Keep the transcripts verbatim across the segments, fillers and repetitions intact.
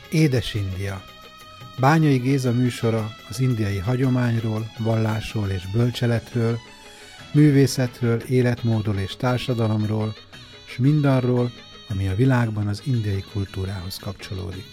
Édes India. Bányai Géza műsora az indiai hagyományról, vallásról és bölcseletről, művészetről, életmódról és társadalomról, s mindarról, ami a világban az indiai kultúrához kapcsolódik.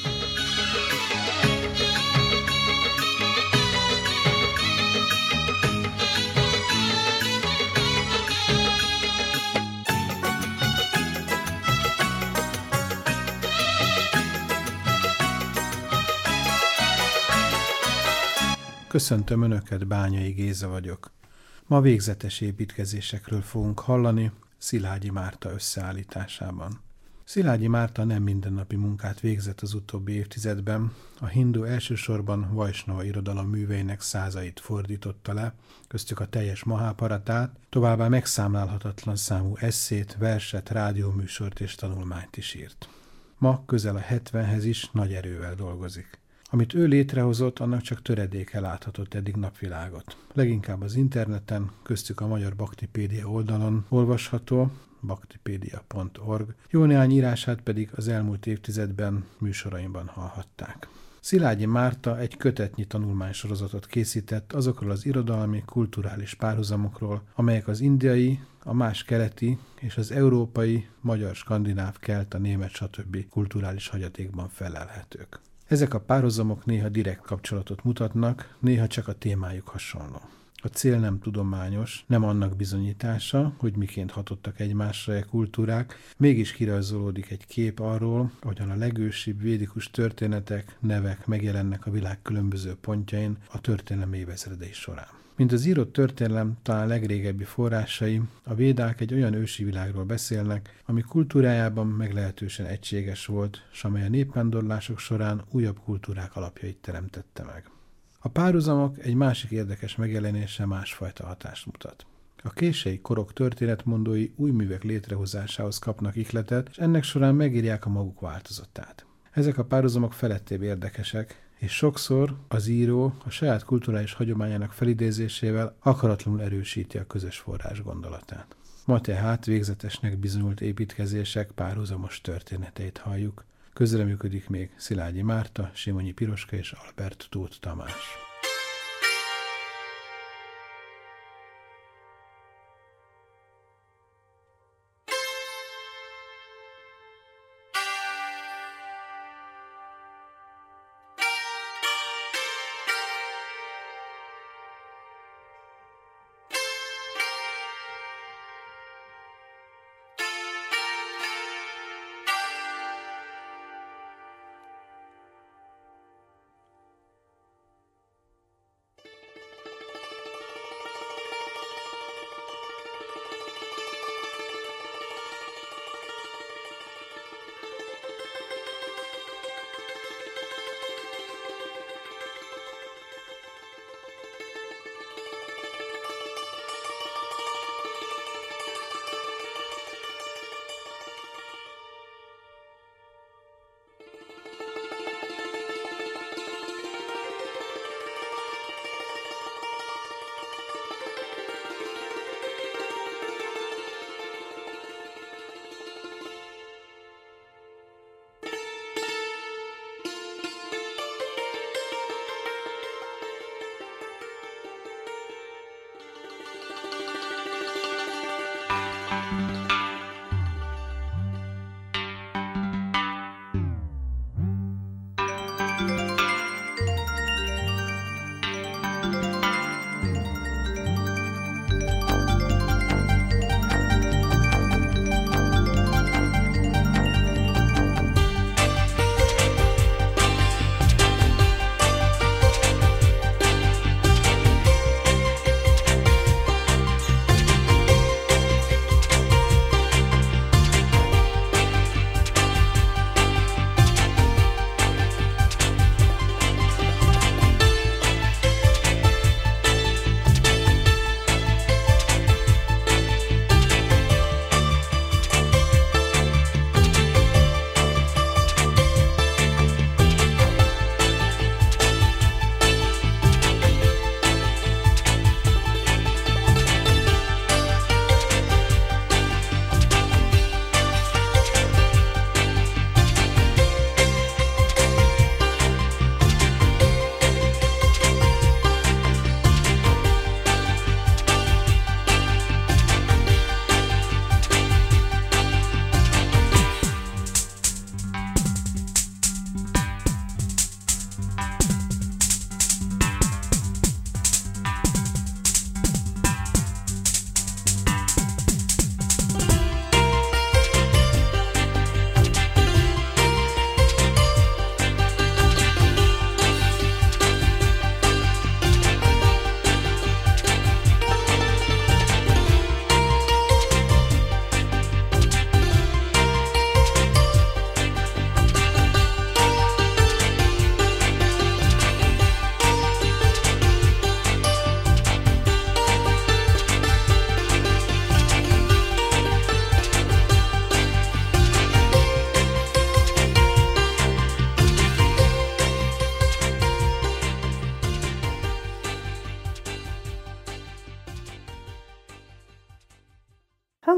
Köszöntöm Önöket, Bányai Géza vagyok. Ma végzetes építkezésekről fogunk hallani Szilágyi Márta összeállításában. Szilágyi Márta nem mindennapi munkát végzett az utóbbi évtizedben, a hindu elsősorban vajsnava irodalom műveinek százait fordította le, köztük a teljes Mahábharatát, továbbá megszámlálhatatlan számú esszét, verset, rádióműsort és tanulmányt is írt. Ma közel a hetvenhez is nagy erővel dolgozik. Amit ő létrehozott, annak csak töredéke láthatott eddig napvilágot. Leginkább az interneten, köztük a Magyar Baktipédia oldalon olvasható, baktipedia pont org, jó néhány írását pedig az elmúlt évtizedben műsoraimban hallhatták. Szilágyi Márta egy kötetnyi tanulmánysorozatot készített azokról az irodalmi, kulturális párhuzamokról, amelyek az indiai, a más keleti és az európai, magyar, skandináv, kelta, német, stb. Kulturális hagyatékban felelhetők. Ezek a párhuzamok néha direkt kapcsolatot mutatnak, néha csak a témájuk hasonló. A cél nem tudományos, nem annak bizonyítása, hogy miként hatottak egymásra a kultúrák, mégis kirajzolódik egy kép arról, hogyan a legősibb védikus történetek, nevek megjelennek a világ különböző pontjain a történelem évezredei során. Mint az írott történelem talán legrégebbi forrásai, a védák egy olyan ősi világról beszélnek, ami kultúrájában meglehetősen egységes volt, s amely a népvándorlások során újabb kultúrák alapjait teremtette meg. A párhuzamok egy másik érdekes megjelenése másfajta hatást mutat. A kései korok történetmondói új művek létrehozásához kapnak ihletet, és ennek során megírják a maguk változatát. Ezek a párhuzamok felettébb érdekesek, és sokszor az író a saját kulturális hagyományának felidézésével akaratlanul erősíti a közös forrás gondolatát. Ma tehát végzetesnek bizonyult építkezések párhuzamos történeteit halljuk. Közreműködik még Szilágyi Márta, Simonyi Piroska és Albert Tóth Tamás.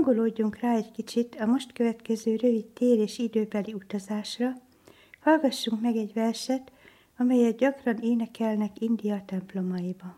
hangolódjunk rá egy kicsit a most következő rövid tér- és időbeli utazásra, hallgassunk meg egy verset, amelyet gyakran énekelnek India templomaiban.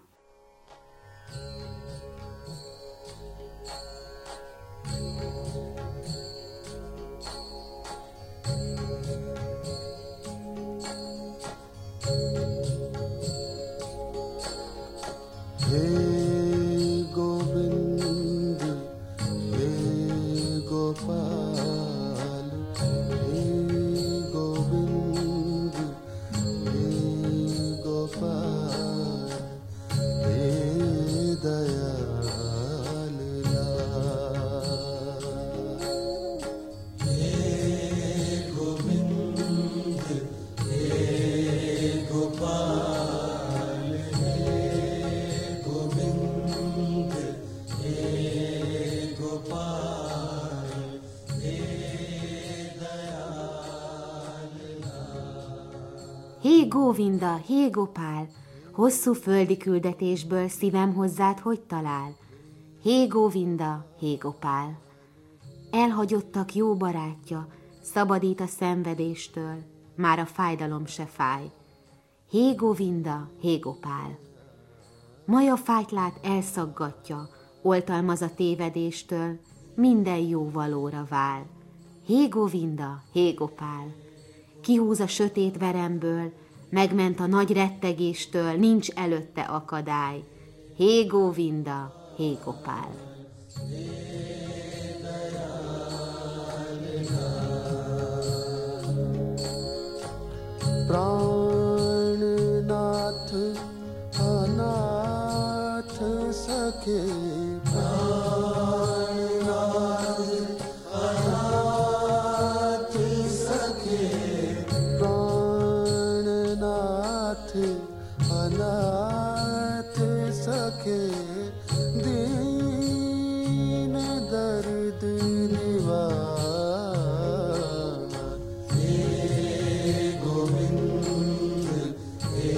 Hé Góvinda, hé Gopál, hosszú földi küldetésből szívem hozzád hogy talál? Hé Góvinda, hé Gopál. Elhagyottak jó barátja, szabadít a szenvedéstől, már a fájdalom se fáj. Hé Góvinda, hé Gopál. Maja fájtlát elszaggatja, oltalmaz a tévedéstől, minden jó valóra vál. Hé Góvinda, hé Gopál. Kihúz a sötét veremből, megment a nagy rettegéstől, nincs előtte akadály. Hé Góvinda, hé Gopál. Prannath anath sakhe अनाथ सके दीन दर्द निवार हे गोविंद हे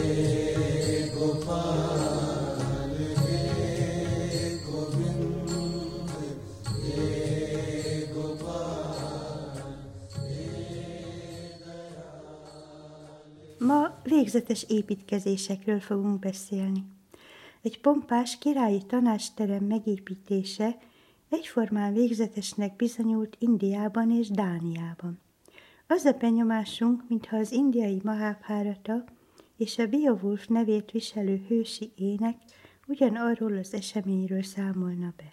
गोपाल हे गोविंद हे Gopal Ma végzetes építkezésekről fogunk beszélni. Egy pompás királyi tanácsterem megépítése egyformán végzetesnek bizonyult Indiában és Dániában. Az a benyomásunk, mintha az indiai Mahabhárata és a Beowulf nevét viselő hősi ének ugyanarról az eseményről számolna be.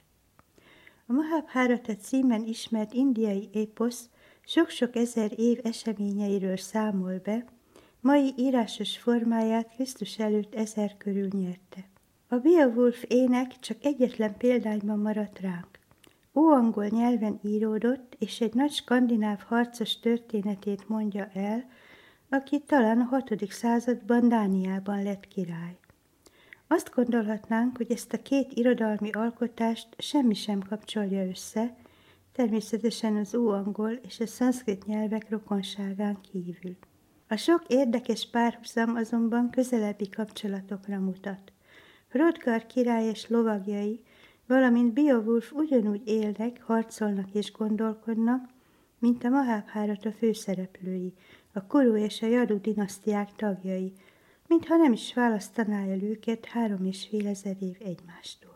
A Mahabhárata címen ismert indiai éposz sok-sok ezer év eseményeiről számol be, mai írásos formáját Krisztus előtt ezer körül nyerte. A Beowulf ének csak egyetlen példányban maradt ránk. Óangol nyelven íródott, és egy nagy skandináv harcos történetét mondja el, aki talán a hatodik században Dániában lett király. Azt gondolhatnánk, hogy ezt a két irodalmi alkotást semmi sem kapcsolja össze, természetesen az óangol és a szanszkrit nyelvek rokonságán kívül. A sok érdekes párhuzam azonban közelebbi kapcsolatokra mutat. Hrodgar király és lovagjai, valamint Beowulf ugyanúgy élnek, harcolnak és gondolkodnak, mint a Mahabhárata főszereplői, a Kuru és a Jadu dinasztiák tagjai, mintha nem is választaná el őket három és fél ezer év egymástól.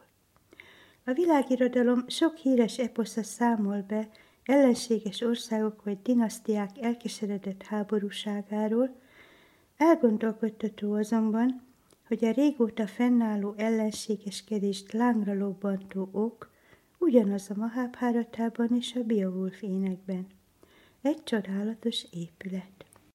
A világirodalom sok híres eposza számol be ellenséges országok vagy dinasztiák elkeseredett háborúságáról, elgondolkodtató azonban, hogy a régóta fennálló ellenségeskedést lángra lobbantó ok ugyanaz a Mahabháratában és a Beowulf énekben. Egy csodálatos épület.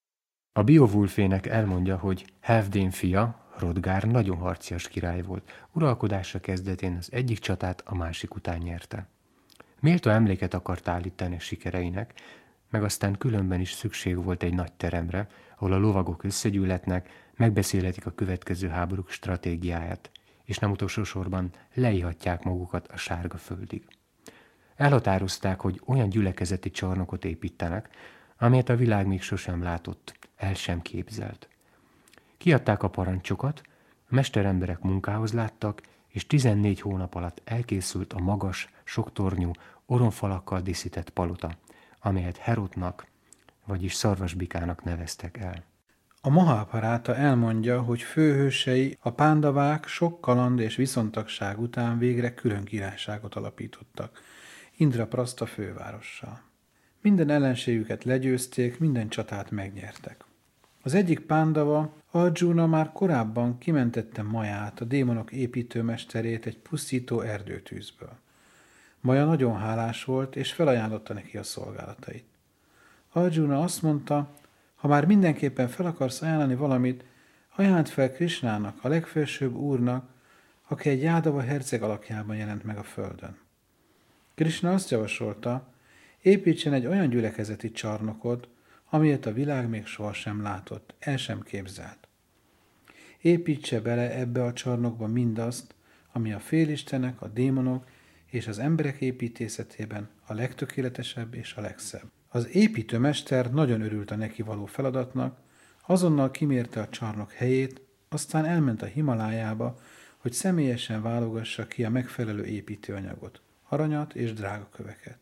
A Beowulf ének elmondja, hogy Halfdén fia, Hrodgár nagyon harcias király volt. Uralkodása kezdetén az egyik csatát a másik után nyerte. Méltó emléket akart állítani a sikereinek, meg aztán különben is szükség volt egy nagy teremre, ahol a lovagok összegyűlhetnek, megbeszélhetik a következő háborúk stratégiáját, és nem utolsó sorban leihatják magukat a sárga földig. Elhatározták, hogy olyan gyülekezeti csarnokot építenek, amelyet a világ még sosem látott, el sem képzelt. Kiadták a parancsokat, a mesteremberek munkához láttak, és tizennégy hónap alatt elkészült a magas, sok tornyú, oromfalakkal díszített palota, amelyet Herodnak, vagyis szarvasbikának neveztek el. A Mahabharata elmondja, hogy főhősei, a pándavák sok kaland és viszontagság után végre külön királyságot alapítottak, Indrapraszta fővárossal. Minden ellenségüket legyőzték, minden csatát megnyertek. Az egyik pándava, Arjuna, már korábban kimentette Maját, a démonok építőmesterét egy pusztító erdőtűzből. Maja nagyon hálás volt, és felajánlotta neki a szolgálatait. Arjuna azt mondta, ha már mindenképpen fel akarsz ajánlani valamit, ajánld fel Krisnának, a legfelsőbb úrnak, aki egy Jádava herceg alakjában jelent meg a földön. Krisna azt javasolta, építsen egy olyan gyülekezeti csarnokot, amilyet a világ még sohasem látott, el sem képzelt. Építse bele ebbe a csarnokba mindazt, ami a félistenek, a démonok és az emberek építészetében a legtökéletesebb és a legszebb. Az építőmester nagyon örült a neki való feladatnak, azonnal kimérte a csarnok helyét, aztán elment a Himalájába, hogy személyesen válogassa ki a megfelelő építőanyagot, aranyat és drágaköveket.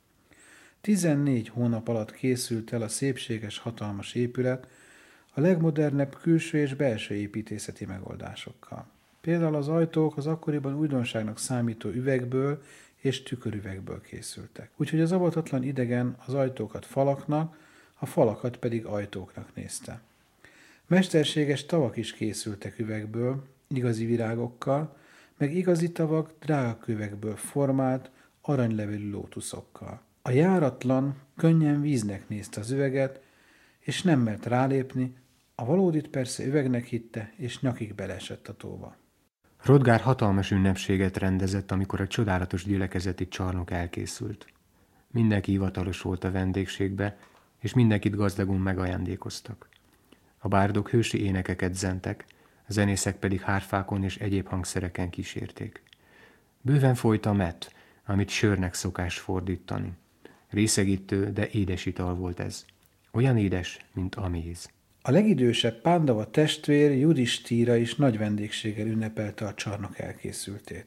Tizennégy hónap alatt készült el a szépséges, hatalmas épület a legmodernebb külső és belső építészeti megoldásokkal. Például az ajtók az akkoriban újdonságnak számító üvegből és tükörüvegből készültek. Úgyhogy az avatatlan idegen az ajtókat falaknak, a falakat pedig ajtóknak nézte. Mesterséges tavak is készültek üvegből, igazi virágokkal, meg igazi tavak drágakövekből formált, aranylevelű lótuszokkal. A járatlan könnyen víznek nézte az üveget, és nem mert rálépni, a valódit persze üvegnek hitte, és nyakig beleesett a tóba. Hrodgár hatalmas ünnepséget rendezett, amikor a csodálatos gyülekezeti csarnok elkészült. Mindenki hivatalos volt a vendégségbe, és mindenkit gazdagon megajándékoztak. A bárdok hősi énekeket zentek, a zenészek pedig hárfákon és egyéb hangszereken kísérték. Bőven folyt a met, amit sörnek szokás fordítani. Részegítő, de édes ital volt ez. Olyan édes, mint a méz. A legidősebb Pándava testvér Judistíra is nagy vendégséggel ünnepelte a csarnok elkészültét.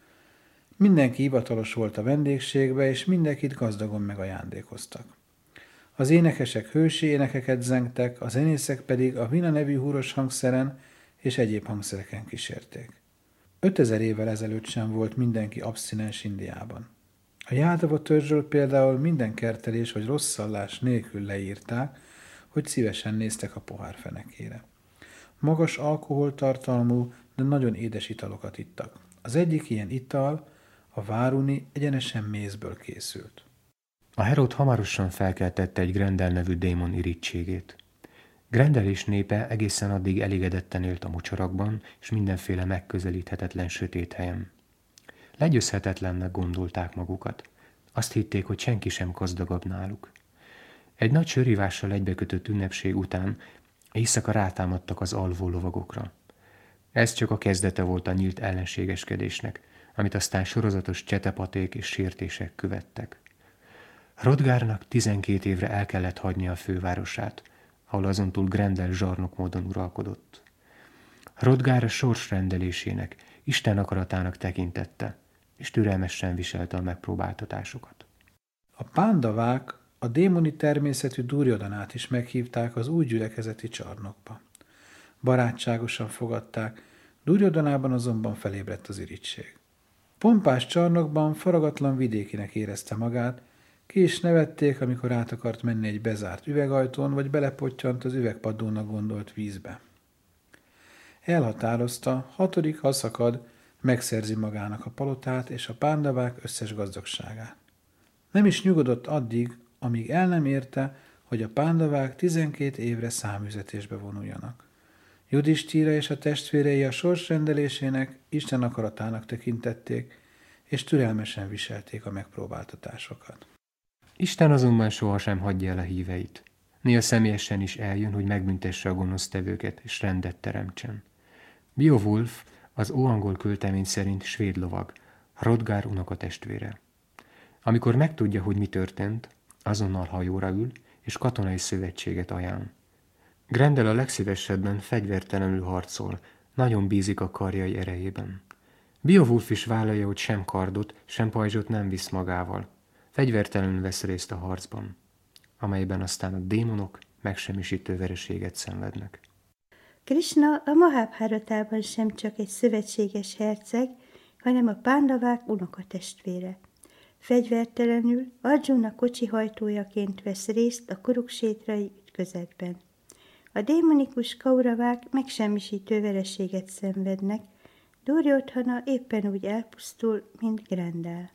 Mindenki hivatalos volt a vendégségbe, és mindenkit gazdagon megajándékoztak. Az énekesek hősi énekeket zengtek, a zenészek pedig a vina nevű húros hangszeren és egyéb hangszereken kísérték. Ötezer évvel ezelőtt sem volt mindenki abszinens Indiában. A Jádava törzsről például minden kertelés vagy rosszallás nélkül leírták, hogy szívesen néztek a pohár fenekére. Magas alkoholtartalmú, de nagyon édes italokat ittak. Az egyik ilyen ital, a váruni, egyenesen mézből készült. A Herod hamarosan felkeltette egy Grendel nevű démon irítségét. Grendel és népe egészen addig elégedetten élt a mocsarakban és mindenféle megközelíthetetlen sötét helyen. Legyőzhetetlennek gondolták magukat. Azt hitték, hogy senki sem gazdagabb náluk. Egy nagy sörívással egybekötött ünnepség után éjszaka rátámadtak az alvó lovagokra. Ez csak a kezdete volt a nyílt ellenségeskedésnek, amit aztán sorozatos csetepaték és sértések követtek. Hrodgárnak tizenkét évre el kellett hagynia a fővárosát, ahol azontúl Grendel zsarnok módon uralkodott. Hrodgár a sors rendelésének, Isten akaratának tekintette, és türelmesen viselte a megpróbáltatásokat. A pándavák a démoni természetű Duryodanát is meghívták az új gyülekezeti csarnokba. Barátságosan fogadták, Duryodanában azonban felébredt az irigység. Pompás csarnokban faragatlan vidékinek érezte magát, ki is nevették, amikor át akart menni egy bezárt üvegajtón, vagy belepottyant az üvegpadlónak gondolt vízbe. Elhatározta, hatodik ha szakad, megszerzi magának a palotát és a pándavák összes gazdagságát. Nem is nyugodott addig, amíg el nem érte, hogy a pándavák tizenkét évre száműzetésbe vonuljanak. Judistíra és a testvérei a sors rendelésének, Isten akaratának tekintették, és türelmesen viselték a megpróbáltatásokat. Isten azonban sohasem hagyja el a híveit. Néha személyesen is eljön, hogy megbüntesse a gonosztevőket és rendet teremtsen. Beowulf az óangol költemény szerint svéd lovag, Hrodgár unokatestvére. Amikor megtudja, hogy mi történt, azonnal hajóra ül, és katonai szövetséget ajánl. Grendel a legszívesebben fegyvertelenül harcol, nagyon bízik a karjai erejében. Beowulf is vállalja, hogy sem kardot, sem pajzsot nem visz magával. Fegyvertelenül vesz részt a harcban, amelyben aztán a démonok megsemmisítő vereséget szenvednek. Krishna a Mahabharatában sem csak egy szövetséges herceg, hanem a pándavák unokatestvére. Fegyvertelenül Arjuna kocsihajtójaként vesz részt a kuruksétrai ütközetben. A démonikus kauravák megsemmisítő vereséget szenvednek, Duryodhana éppen úgy elpusztul, mint Grendel.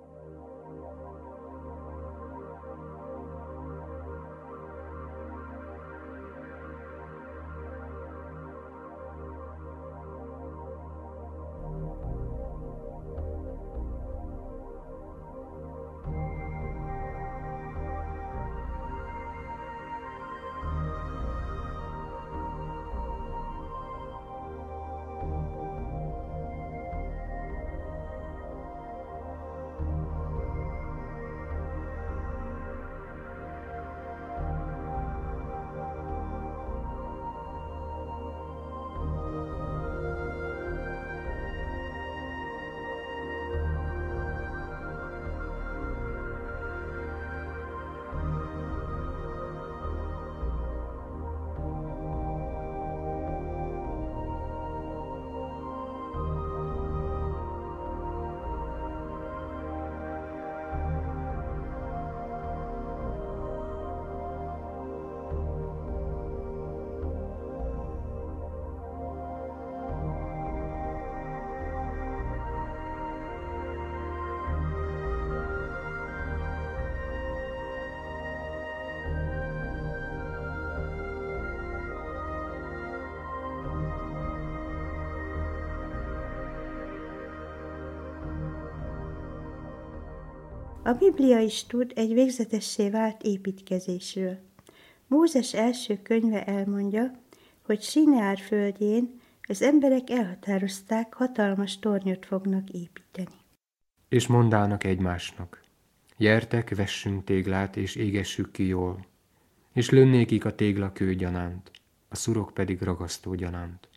A Biblia is tud egy végzetessé vált építkezésről. Mózes első könyve elmondja, hogy Sineár földjén az emberek elhatározták, hatalmas tornyot fognak építeni. És mondának egymásnak, gyertek, vessünk téglát, és égessük ki jól, és lönnékik a tégla kő gyanánt, a szurok pedig ragasztó gyanánt.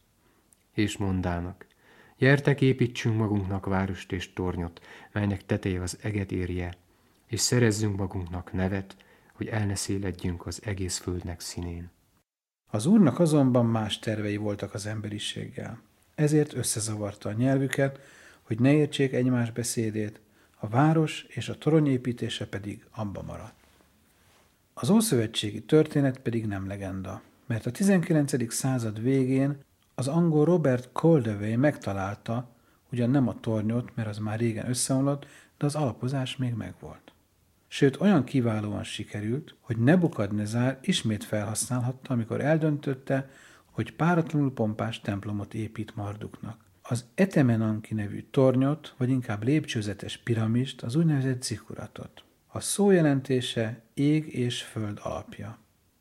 És mondának, gyertek, építsünk magunknak várost és tornyot, melynek teteje az eget érje, és szerezzünk magunknak nevet, hogy el ne széledjünk az egész földnek színén. Az Úrnak azonban más tervei voltak az emberiséggel. Ezért összezavarta a nyelvüket, hogy ne értsék egymás beszédét, a város és a torony építése pedig abba maradt. Az ószövetségi történet pedig nem legenda, mert a tizenkilencedik század végén az angol Robert Caldewey megtalálta, ugyan nem a tornyot, mert az már régen összeomlott, de az alapozás még megvolt. Sőt, olyan kiválóan sikerült, hogy Nebukadnezár ismét felhasználhatta, amikor eldöntötte, hogy páratlanul pompás templomot épít Marduknak. Az Etemenanki nevű tornyot, vagy inkább lépcsőzetes piramist, az úgynevezett zikkuratot. A szó jelentése ég és föld alapja.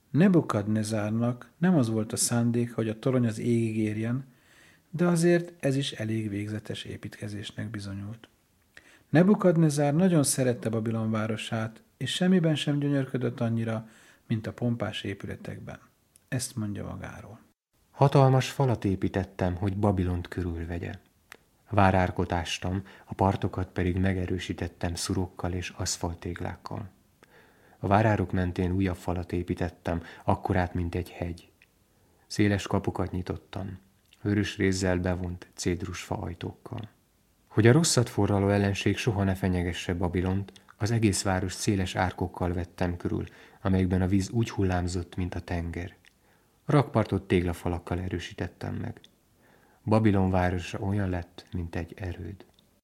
Nebukadnezárnak nem az volt a szándéka, hogy a torony az égig érjen, de azért ez is elég végzetes építkezésnek bizonyult. Nebukadnezár nagyon szerette Babilon városát, és semmiben sem gyönyörködött annyira, mint a pompás épületekben. Ezt mondja magáról. Hatalmas falat építettem, hogy Babilont körülvegye. Várárkot ástam, a partokat pedig megerősítettem szurokkal és aszfalttéglákkal. A várárok mentén újabb falat építettem, akkorát, mint egy hegy. Széles kapukat nyitottam, vörös rézzel bevont cédrusfa ajtókkal. Hogy a rosszat forraló ellenség soha ne fenyegesse Babilont, az egész város széles árkokkal vettem körül, amelyekben a víz úgy hullámzott, mint a tenger. A rakpartot téglafalakkal erősítettem meg. Babilon városa olyan lett, mint egy erőd.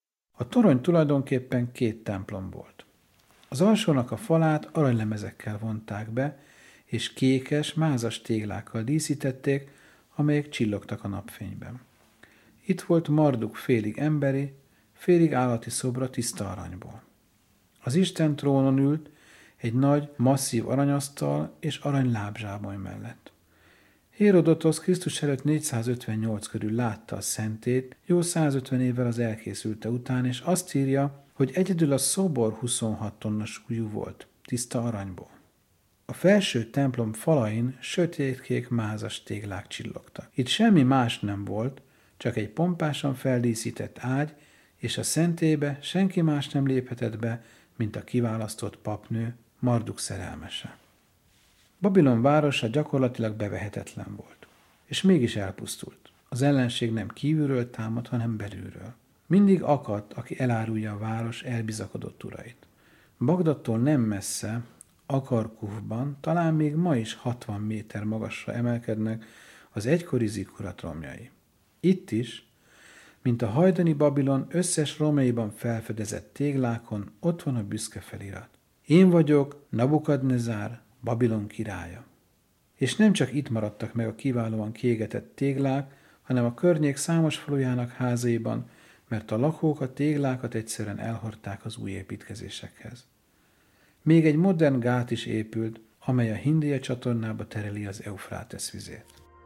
A torony tulajdonképpen két templom volt. Az alsónak a falát aranylemezekkel vonták be, és kékes, mázas téglákkal díszítették, amelyek csillogtak a napfényben. Itt volt Marduk félig emberi, félig állati szobra tiszta aranyból. Az Isten trónon ült egy nagy, masszív aranyasztal és arany lábzsámoly mellett. Hérodotosz Krisztus előtt négyszázötvennyolc körül látta a szentét, jó százötven évvel az elkészülte után, és azt írja, hogy egyedül a szobor huszonhat tonna súlyú volt, tiszta aranyból. A felső templom falain sötétkék mázas téglák csillogtak. Itt semmi más nem volt, csak egy pompásan feldíszített ágy, és a szentélybe senki más nem léphetett be, mint a kiválasztott papnő, Marduk szerelmese. Babilon városa gyakorlatilag bevehetetlen volt, és mégis elpusztult. Az ellenség nem kívülről támad, hanem belülről. Mindig akadt, aki elárulja a város elbizakodott urait. Bagdadtól nem messze, Akarkufban talán még ma is hatvan méter magasra emelkednek az egykori zikkurat romjai. Itt is, mint a hajdani Babilon összes romjaiban felfedezett téglákon, ott van a büszke felirat. Én vagyok Nabukadnezár, Babilon királya. És nem csak itt maradtak meg a kiválóan kiégetett téglák, hanem a környék számos falujának házaiban, mert a lakók a téglákat egyszerűen elhordták az új építkezésekhez. Még egy modern gát is épült, amely a Hindia csatornába tereli az Eufrátesz vizét.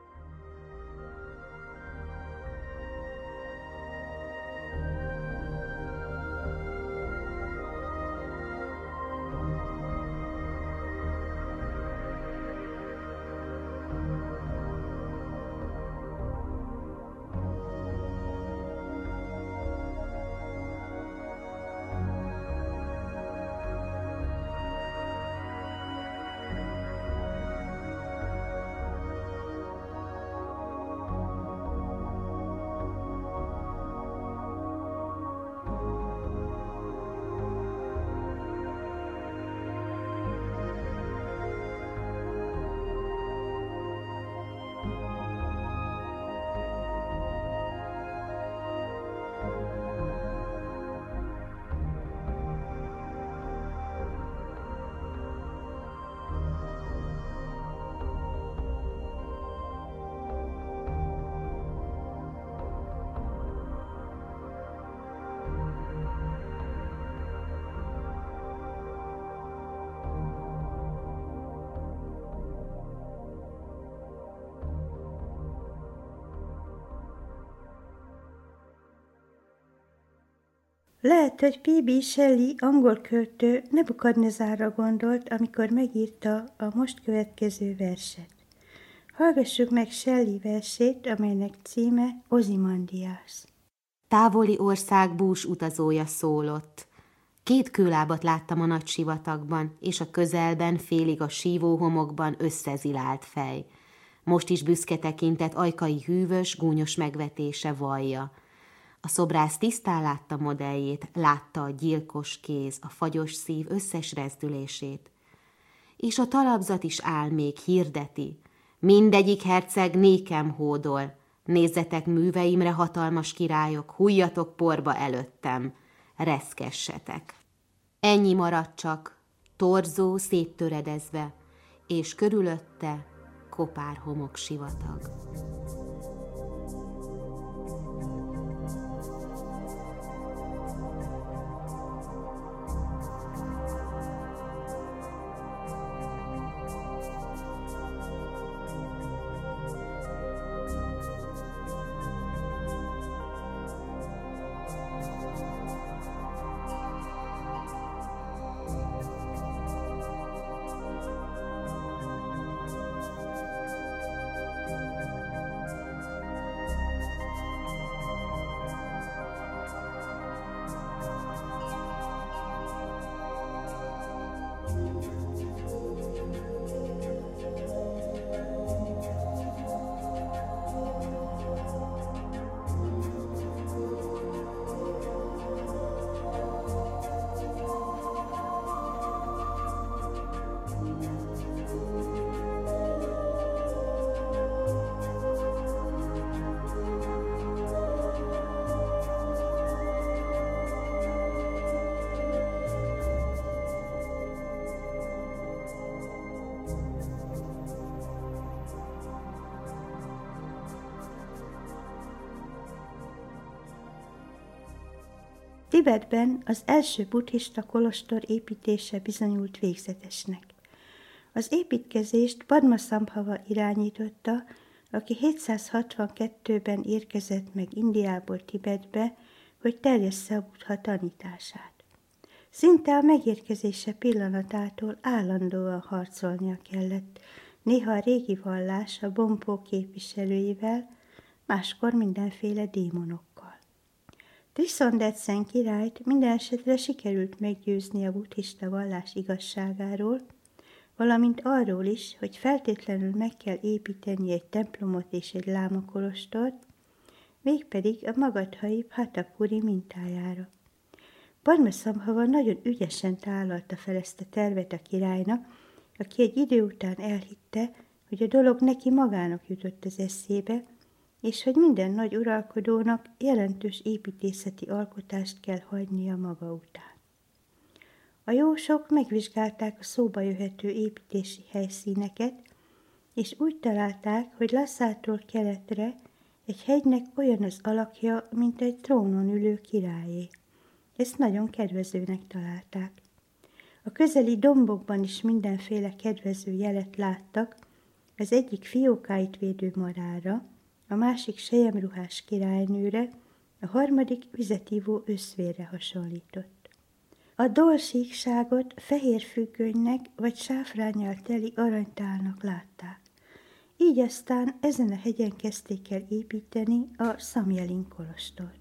Lehet, hogy P B Shelley angol költő Nebukadnezárra gondolt, amikor megírta a most következő verset. Hallgassuk meg Shelley versét, amelynek címe Ozymandias. Távoli ország bús utazója szólott. Két kőlábat láttam a nagy sivatagban, és a közelben félig a sívóhomokban összezilált fej. Most is büszke tekintet ajkai hűvös, gúnyos megvetése vallja. A szobrász tisztán látta modelljét, látta a gyilkos kéz, a fagyos szív összes rezdülését. És a talapzat is áll még, hirdeti. Mindegyik herceg nékem hódol. Nézzetek műveimre, hatalmas királyok, hújjatok porba előttem, reszkessetek. Ennyi maradt csak, torzó széttöredezve, és körülötte kopár homok sivatag. Tibetben az első buddhista kolostor építése bizonyult végzetesnek. Az építkezést Padmasambhava irányította, aki hétszázhatvankettőben érkezett meg Indiából Tibetbe, hogy terjessze a Buddha tanítását. Szinte a megérkezése pillanatától állandóan harcolnia kellett, néha a régi vallás a Bonpo képviselőivel, máskor mindenféle démonokkal. Trisondetsen királyt minden esetre sikerült meggyőzni a buddhista vallás igazságáról, valamint arról is, hogy feltétlenül meg kell építeni egy templomot és egy lámakolostort, mégpedig a magadhai Bhattapuri mintájára. Padmasambhava nagyon ügyesen tálalta fel ezt a tervet a királynak, aki egy idő után elhitte, hogy a dolog neki magának jutott az eszébe, és hogy minden nagy uralkodónak jelentős építészeti alkotást kell hagynia maga után. A jósok megvizsgálták a szóba jöhető építési helyszíneket, és úgy találták, hogy Lhasától keletre egy hegynek olyan az alakja, mint egy trónon ülő királyé. Ezt nagyon kedvezőnek találták. A közeli dombokban is mindenféle kedvező jelet láttak, az egyik fiókáit védő marára, a másik selyemruhás királynőre, a harmadik vizetívó öszvérre hasonlított. A dolsíkságot fehér függönynek vagy sáfránnyal teli aranytálnak látták. Így aztán ezen a hegyen kezdték el építeni a Samjelin kolostort.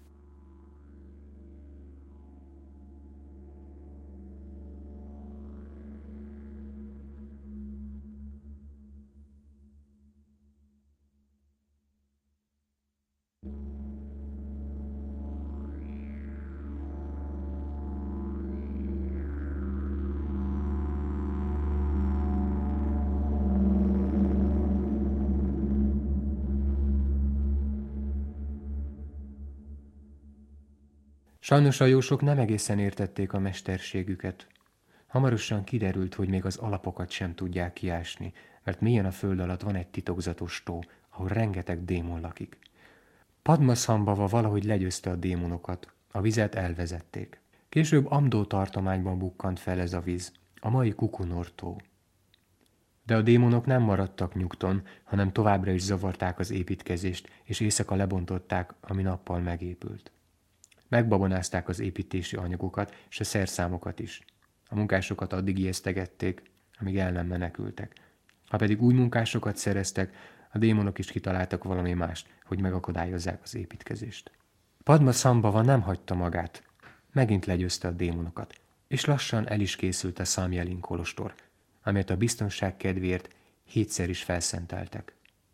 Sajnos a jósok nem egészen értették a mesterségüket. Hamarosan kiderült, hogy még az alapokat sem tudják kiásni, mert mélyen a föld alatt van egy titokzatos tó, ahol rengeteg démon lakik. Padmasambhava valahogy legyőzte a démonokat, a vizet elvezették. Később Amdo tartományban bukkant fel ez a víz, a mai Kukunor tó. De a démonok nem maradtak nyugton, hanem továbbra is zavarták az építkezést, és éjszaka lebontották, ami nappal megépült. Megbabonázták az építési anyagokat, és a szerszámokat is. A munkásokat addig ijesztegették, amíg el nem menekültek. Ha pedig új munkásokat szereztek, a démonok is kitaláltak valami mást, hogy megakadályozzák az építkezést. Padmasambhava nem hagyta magát. Megint legyőzte a démonokat, és lassan el is készült a Samjelin kolostor, amelyet a biztonság kedvéért hétszer is felszenteltek.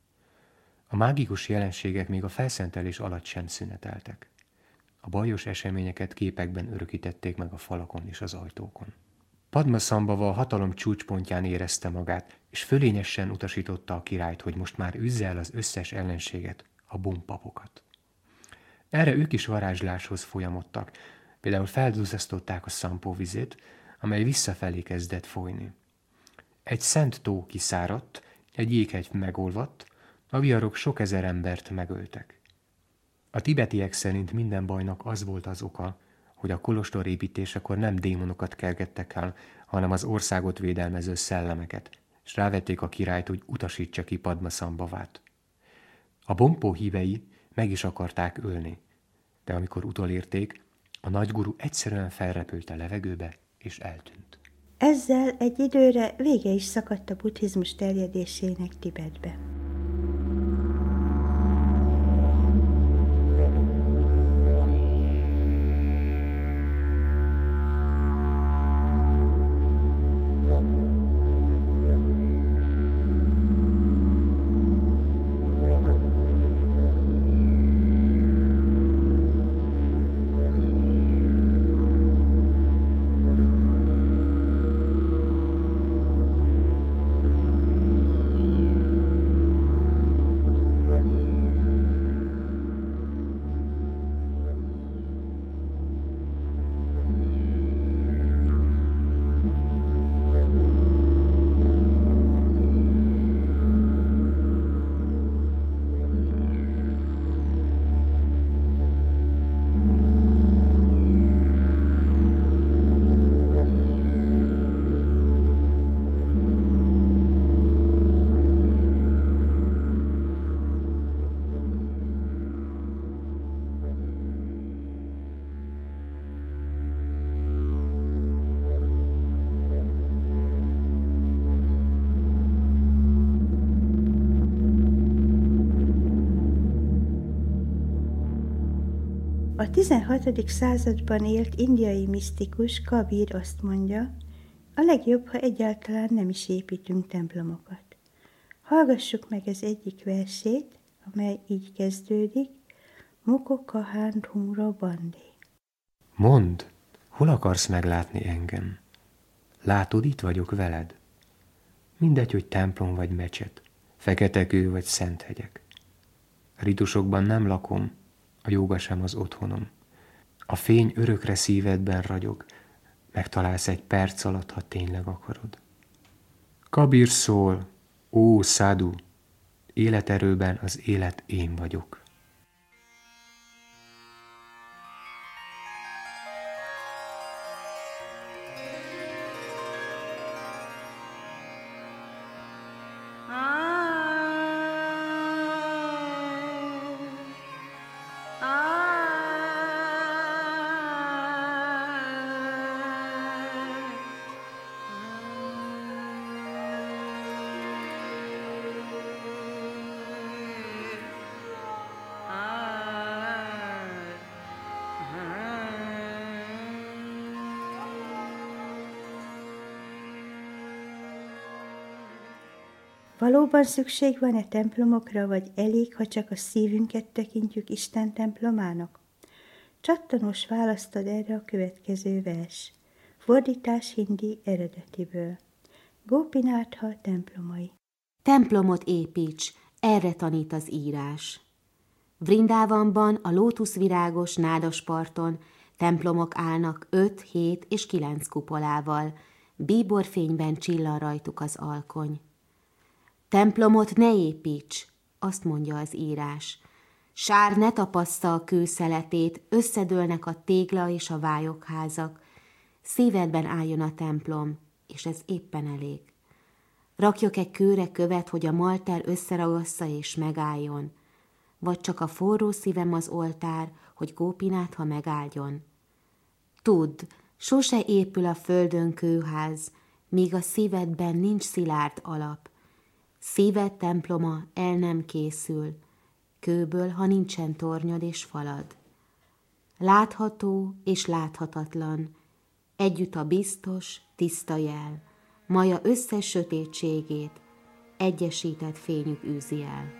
A mágikus jelenségek még a felszentelés alatt sem szüneteltek. A bajos eseményeket képekben örökítették meg a falakon és az ajtókon. Padmasambhava a hatalom csúcspontján érezte magát, és fölényesen utasította a királyt, hogy most már üzze el az összes ellenséget, a bumpapokat. Erre ők is varázsláshoz folyamodtak, például felduzzasztották a szampó vizét, amely visszafelé kezdett folyni. Egy szent tó kiszáradt, egy jéghegy megolvadt, a viharok sok ezer embert megöltek. A tibetiek szerint minden bajnak az volt az oka, hogy a kolostor építésekor nem démonokat kergettek el, hanem az országot védelmező szellemeket, és rávették a királyt, hogy utasítsa ki Padmasambhavát. A bompó hívei meg is akarták ölni, de amikor utolérték, a nagyguru egyszerűen felrepült a levegőbe, és eltűnt. Ezzel egy időre vége is szakadt a buddhizmus terjedésének Tibetbe. A tizenhatodik században élt indiai misztikus Kabir azt mondja, a legjobb, ha egyáltalán nem is építünk templomokat. Hallgassuk meg az egyik versét, amely így kezdődik, Mukho Kahan Dhumro Bandé. Mondd, hol akarsz meglátni engem? Látod, itt vagyok veled. Mindegy, hogy templom vagy mecset, feketekő vagy szenthegyek. Ritusokban nem lakom, a jóga sem az otthonom. A fény örökre szívedben ragyog, megtalálsz egy perc alatt, ha tényleg akarod. Kabir szól, ó Sadhu, életerőben az élet én vagyok. Valóban szükség van-e templomokra, vagy elég, ha csak a szívünket tekintjük Isten templomának? Csattanos választ ad erre a következő vers. Fordítás hindi eredetiből. Gopinátha templomai. Templomot építs, erre tanít az írás. Vrindávanban a lótuszvirágos nádasparton templomok állnak öt, hét és kilenc kupolával, bíborfényben csillan rajtuk az alkony. Templomot ne építs, azt mondja az írás. Sár ne tapassza a kő szeletét, összedőlnek a tégla és a vályokházak. Szívedben álljon a templom, és ez éppen elég. Rakjak egy kőre követ, hogy a malter összeragassza és megálljon, vagy csak a forró szívem az oltár, hogy Gópinátha megáldjon. Tudd, sose épül a földön kőház, míg a szívedben nincs szilárd alap. Szíved temploma el nem készül, kőből, ha nincsen tornyod és falad. Látható és láthatatlan, együtt a biztos, tiszta jel, maja összes sötétségét, egyesített fényük űzi el.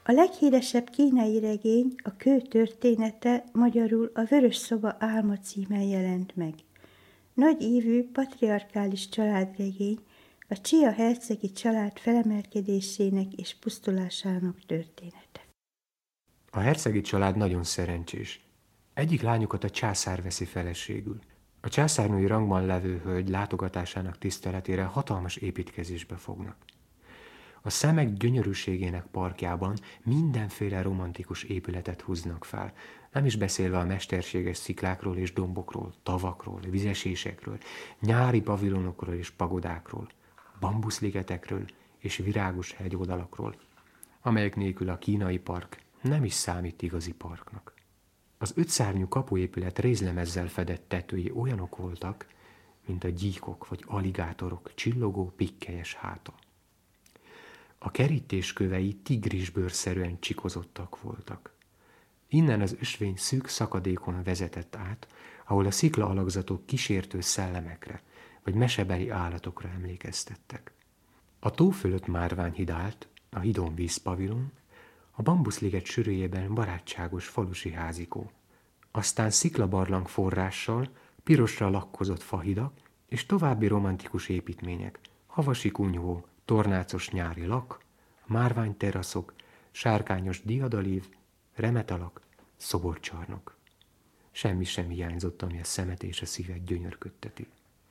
A leghíresebb kínai regény, a Kő története, magyarul a Vörös szoba álma címen jelent meg. Nagy ívű, patriarkális családregény, a Chia hercegi család felemelkedésének és pusztulásának története. A hercegi család nagyon szerencsés. Egyik lányukat a császár veszi feleségül. A császárnői rangban levő hölgy látogatásának tiszteletére hatalmas építkezésbe fognak. A szemek gyönyörűségének parkjában mindenféle romantikus épületet húznak fel, nem is beszélve a mesterséges sziklákról és dombokról, tavakról, vizesésekről, nyári pavilonokról és pagodákról, bambuszligetekről és virágos hegyoldalakról, amelyek nélkül a kínai park nem is számít igazi parknak. Az ötszárnyú kapuépület rézlemezzel fedett tetői olyanok voltak, mint a gyíkok vagy aligátorok csillogó pikkelyes háta. A kerítés kövei tigrisbőrszerűen csikozottak voltak. Innen az ösvény szűk szakadékon vezetett át, ahol a szikla alakzatok kísértő szellemekre vagy mesebeli állatokra emlékeztettek. A tó fölött márványhíd állt, a hídon vízpavilon, a bambuszliget sűrűjében barátságos falusi házikó. Aztán sziklabarlang forrással, pirosra lakkozott fahidak és további romantikus építmények, havasi kunyhó, tornácos nyári lak, márványteraszok, sárkányos diadalív, remetalak, szoborcsarnok. Semmi sem hiányzott, ami a szemet és a szívet gyönyörködteti.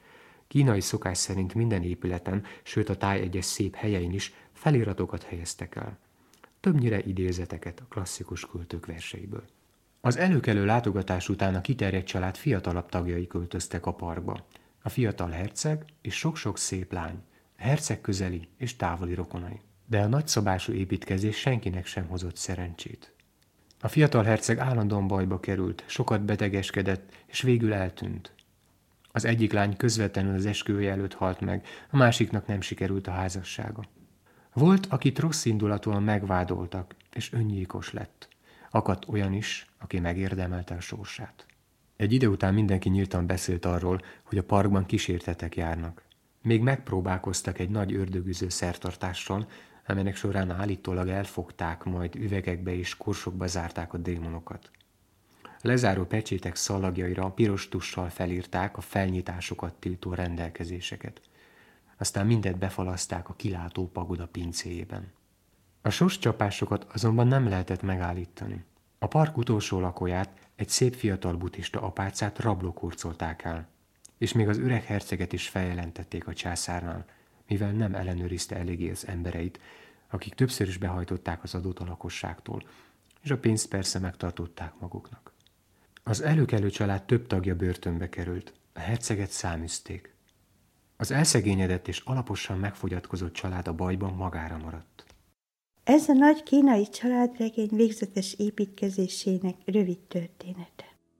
Kínai szokás szerint minden épületen, sőt a táj egyes szép helyein is feliratokat helyeztek el. Többnyire idézeteket a klasszikus költők verseiből. Az előkelő látogatás után a kiterjedt család fiatalabb tagjai költöztek a parkba. A fiatal herceg és sok-sok szép lány, a herceg közeli és távoli rokonai. De a nagyszabású építkezés senkinek sem hozott szerencsét. A fiatal herceg állandóan bajba került, sokat betegeskedett, és végül eltűnt. Az egyik lány közvetlenül az esküvője előtt halt meg, a másiknak nem sikerült a házassága. Volt, akit rossz indulatúan megvádoltak, és öngyilkos lett. Akadt olyan is, aki megérdemelte a sorsát. Egy idő után mindenki nyíltan beszélt arról, hogy a parkban kísértetek járnak. Még megpróbálkoztak egy nagy ördögüző szertartással, amelynek során állítólag elfogták, majd üvegekbe és korsokba zárták a démonokat. A lezáró pecsétek szalagjaira piros tussal felírták a felnyitásokat tiltó rendelkezéseket. Aztán mindet befalaszták a kilátó pagoda pincéjében. A sorscsapásokat azonban nem lehetett megállítani. A park utolsó lakóját, egy szép fiatal buddhista apácát rablók hurcolták el, és még az öreg herceget is feljelentették a császárnál, mivel nem ellenőrizte eléggé az embereit, akik többször is behajtották az adót a lakosságtól, és a pénzt persze megtartották maguknak. Az előkelő család több tagja börtönbe került, a herceget száműzték. Az elszegényedett és alaposan megfogyatkozott család a bajban magára maradt. Ez a nagy kínai családregény végzetes építkezésének rövid története.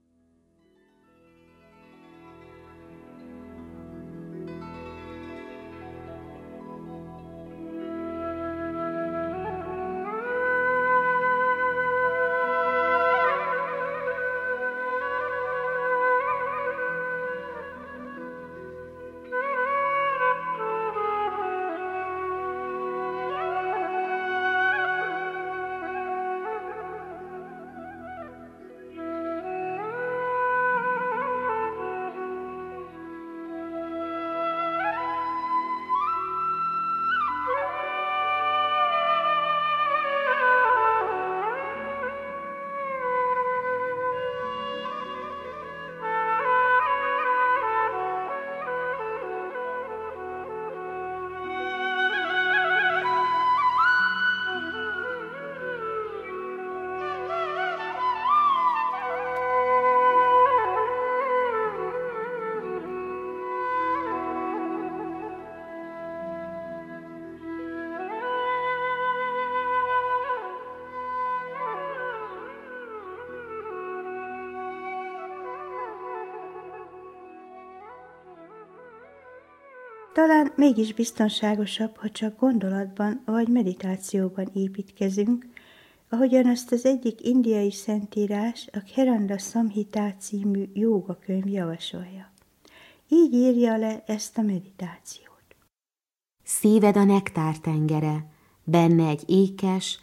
Talán mégis biztonságosabb, ha csak gondolatban vagy meditációban építkezünk, ahogyan azt az egyik indiai szentírás, a Kheranda Samhita című jógakönyv javasolja. Így írja le ezt a meditációt. Szíved a nektár tengere, benne egy ékes,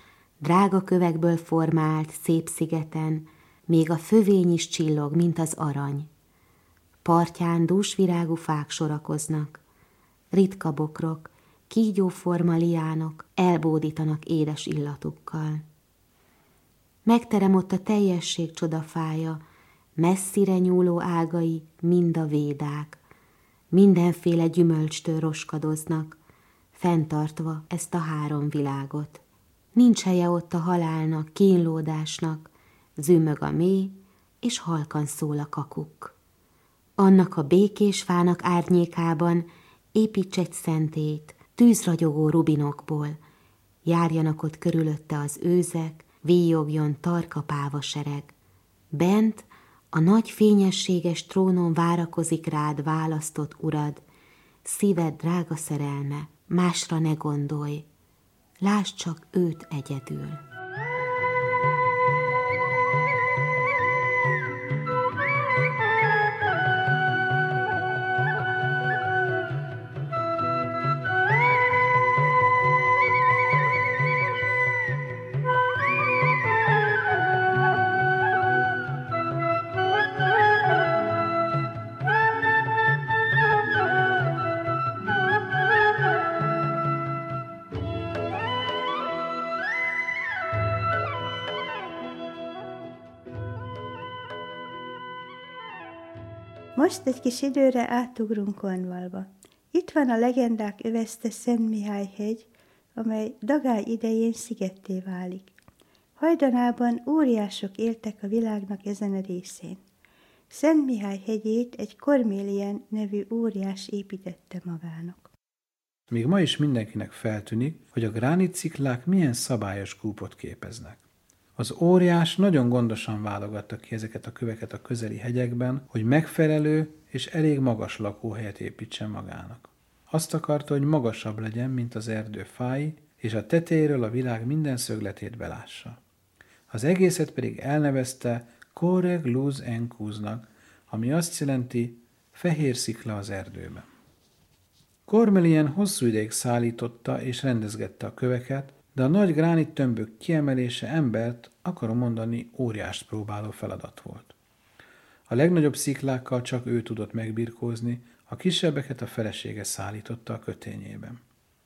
drága kövekből formált, szép szigeten, még a fövény is csillog, mint az arany. Partján dúsvirágú fák sorakoznak, ritka bokrok, kígyóforma liánok elbódítanak édes illatukkal. Megterem ott a teljesség csodafája, messzire nyúló ágai mind a védák, mindenféle gyümölcstől roskadoznak, fenntartva ezt a három világot. Nincs helye ott a halálnak, kínlódásnak, zümmög a mély, és halkan szól a kakuk. Annak a békés fának árnyékában építs egy szentét, tűzragyogó rubinokból, járjanak ott körülötte az őzek, víjogjon tarka pávasereg. Bent a nagy fényességes trónon várakozik rád választott urad, szíved drága szerelme, másra ne gondolj, lásd csak őt egyedül. Most egy kis időre átugrunk Cornwallba. Itt van a legendák övezte Szent Mihály hegy, amely dagály idején szigetté válik. Hajdanában óriások éltek a világnak ezen a részén. Szent Mihály hegyét egy Cormélien nevű óriás építette magának. Még ma is mindenkinek feltűnik, hogy a gránitsziklák milyen szabályos kúpot képeznek. Az óriás nagyon gondosan válogatta ki ezeket a köveket a közeli hegyekben, hogy megfelelő és elég magas lakóhelyet építsen magának. Azt akarta, hogy magasabb legyen, mint az erdő fái, és a tetejéről a világ minden szögletét belássa. Az egészet pedig elnevezte Coreg Luz Encuznak, ami azt jelenti fehér szikla az erdőben. Cormélien hosszú ideig szállította és rendezgette a köveket, de a nagy gránittömbök kiemelése embert, akarom mondani, óriást próbáló feladat volt. A legnagyobb sziklákkal csak ő tudott megbirkózni, a kisebbeket a felesége szállította a kötényében.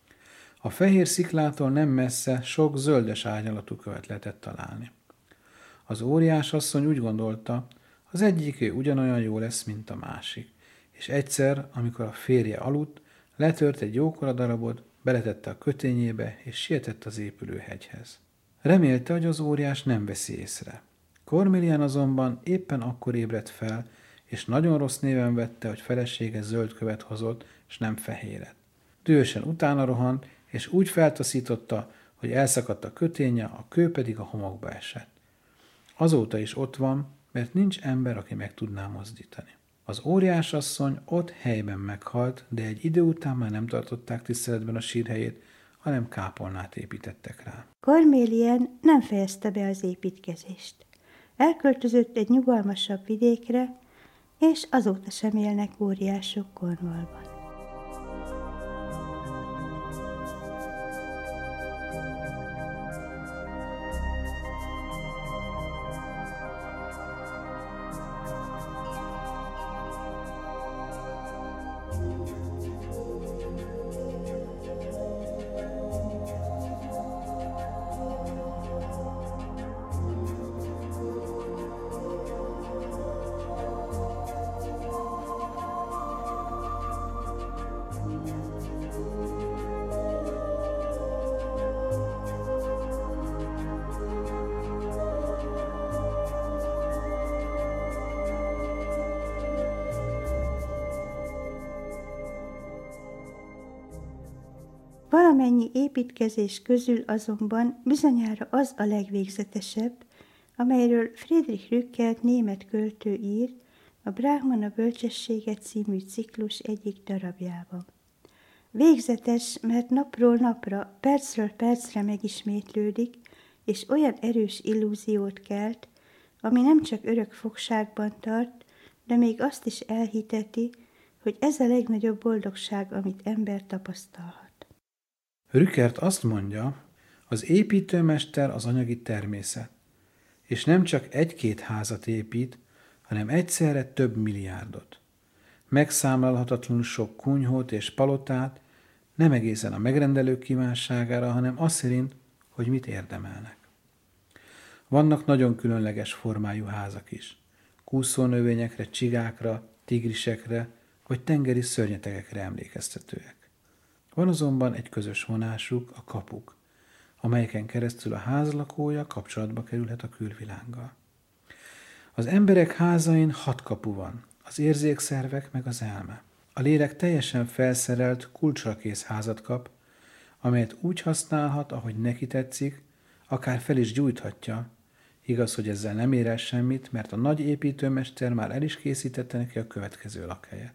A fehér sziklától nem messze sok zöldes árnyalatú követ lehetett találni. Az óriás asszony úgy gondolta, az egyikő ugyanolyan jó lesz, mint a másik, és egyszer, amikor a férje aludt, letört egy jókora darabot, beletette a kötényébe, és sietett az épülő hegyhez. Remélte, hogy az óriás nem veszi észre. Cormélien azonban éppen akkor ébredt fel, és nagyon rossz néven vette, hogy felesége zöld követ hozott, és nem fehéret. Dühösen utána rohant, és úgy feltaszította, hogy elszakadt a köténye, a kő pedig a homokba esett. Azóta is ott van, mert nincs ember, aki meg tudná mozdítani. Az óriásasszony ott helyben meghalt, de egy idő után már nem tartották tiszteletben a sírhelyét, hanem kápolnát építettek rá. Cormélien nem fejezte be az építkezést. Elköltözött egy nyugalmasabb vidékre, és azóta sem élnek óriások Cornwallban. Valamennyi építkezés közül azonban bizonyára az a legvégzetesebb, amelyről Friedrich Rückert német költő ír a Brahmana bölcsessége című ciklus egyik darabjában. Végzetes, mert napról napra, percről percre megismétlődik, és olyan erős illúziót kelt, ami nem csak örök fogságban tart, de még azt is elhiteti, hogy ez a legnagyobb boldogság, amit ember tapasztalhat. Rückert azt mondja, Az építőmester az anyagi természet, és nem csak egy-két házat épít, hanem egyszerre több milliárdot. Megszámlálhatatlanul sok kunyhót és palotát, nem egészen a megrendelők kívánságára, hanem az szerint, hogy mit érdemelnek. Vannak nagyon különleges formájú házak is. Kúszónövényekre, csigákra, tigrisekre vagy tengeri szörnyetegekre emlékeztetőek. Van azonban egy közös vonásuk, a kapuk, amelyeken keresztül a ház lakója kapcsolatba kerülhet a külvilággal. Az emberek házain hat kapu van, az érzékszervek meg az elme. A lélek teljesen felszerelt, kulcsra kész házat kap, amelyet úgy használhat, ahogy neki tetszik, akár fel is gyújthatja. Igaz, hogy ezzel nem ér el semmit, mert a nagy építőmester már el is készítette neki a következő lakhelyet.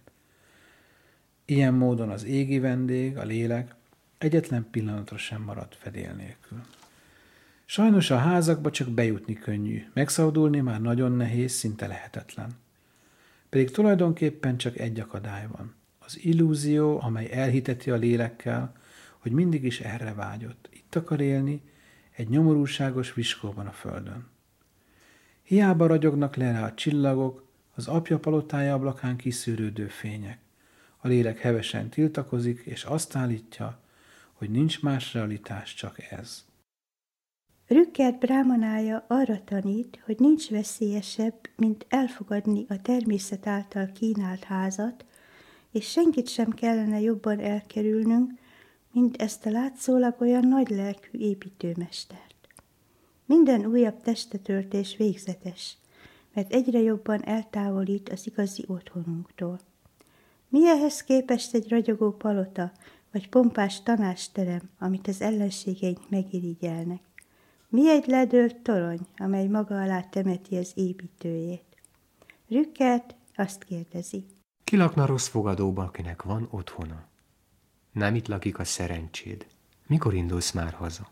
Ilyen módon az égi vendég, a lélek egyetlen pillanatra sem maradt fedél nélkül. Sajnos a házakba csak bejutni könnyű, megszabadulni már nagyon nehéz, szinte lehetetlen. Pedig tulajdonképpen csak egy akadály van. Az illúzió, amely elhiteti a lélekkel, hogy mindig is erre vágyott. Itt akar élni, egy nyomorúságos viskóban a földön. Hiába ragyognak le rá a csillagok, az apja palotája ablakán kiszűrődő fények. A lélek hevesen tiltakozik, és azt állítja, hogy nincs más realitás, csak ez. Rückert brámanája arra tanít, hogy nincs veszélyesebb, mint elfogadni a természet által kínált házat, és senkit sem kellene jobban elkerülnünk, mint ezt a látszólag olyan nagy lelkű építőmestert. Minden újabb testetöltés végzetes, mert egyre jobban eltávolít az igazi otthonunktól. Mi ehhez képest egy ragyogó palota, vagy pompás tanácsterem, amit az ellenségeink megirigyelnek? Mi egy ledőlt torony, amely maga alá temeti az építőjét? Rückert azt kérdezi. Ki lakna rossz fogadóban, akinek van otthona? Nem itt lakik a szerencséd. Mikor indulsz már haza?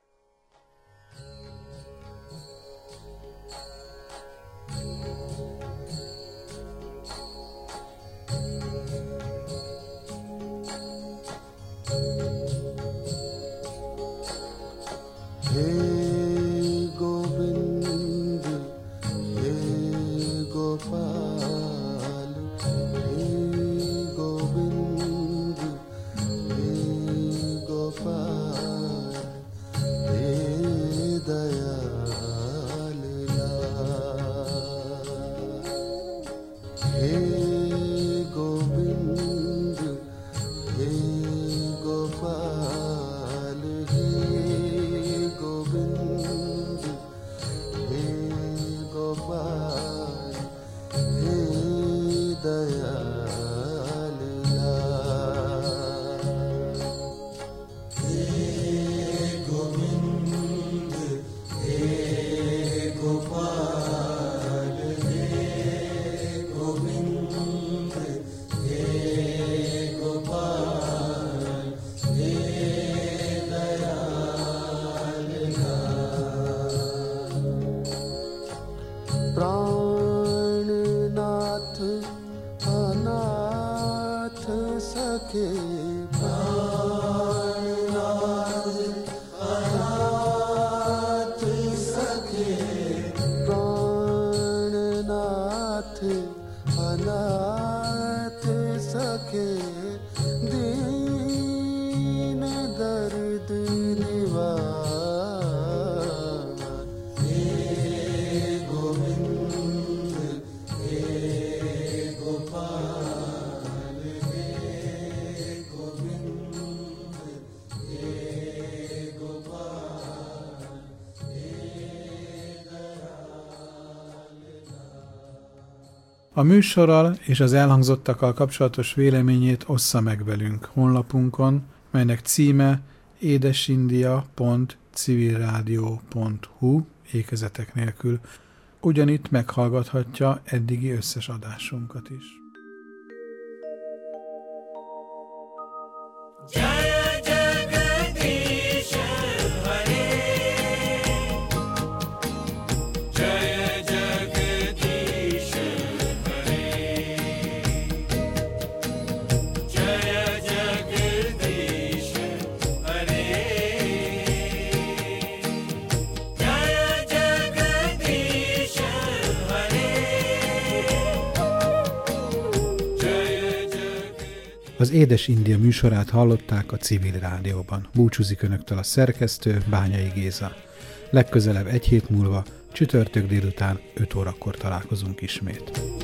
A műsorral és az elhangzottakkal kapcsolatos véleményét ossza meg velünk honlapunkon, melynek címe édesindia pont civilradio pont hu ékezetek nélkül. Ugyanitt meghallgathatja eddigi összes adásunkat is. Az Édes India műsorát hallották a Civil Rádióban. Búcsúzik önöktől a szerkesztő, Bányai Géza. Legközelebb egy hét múlva, csütörtök délután öt órakor találkozunk ismét.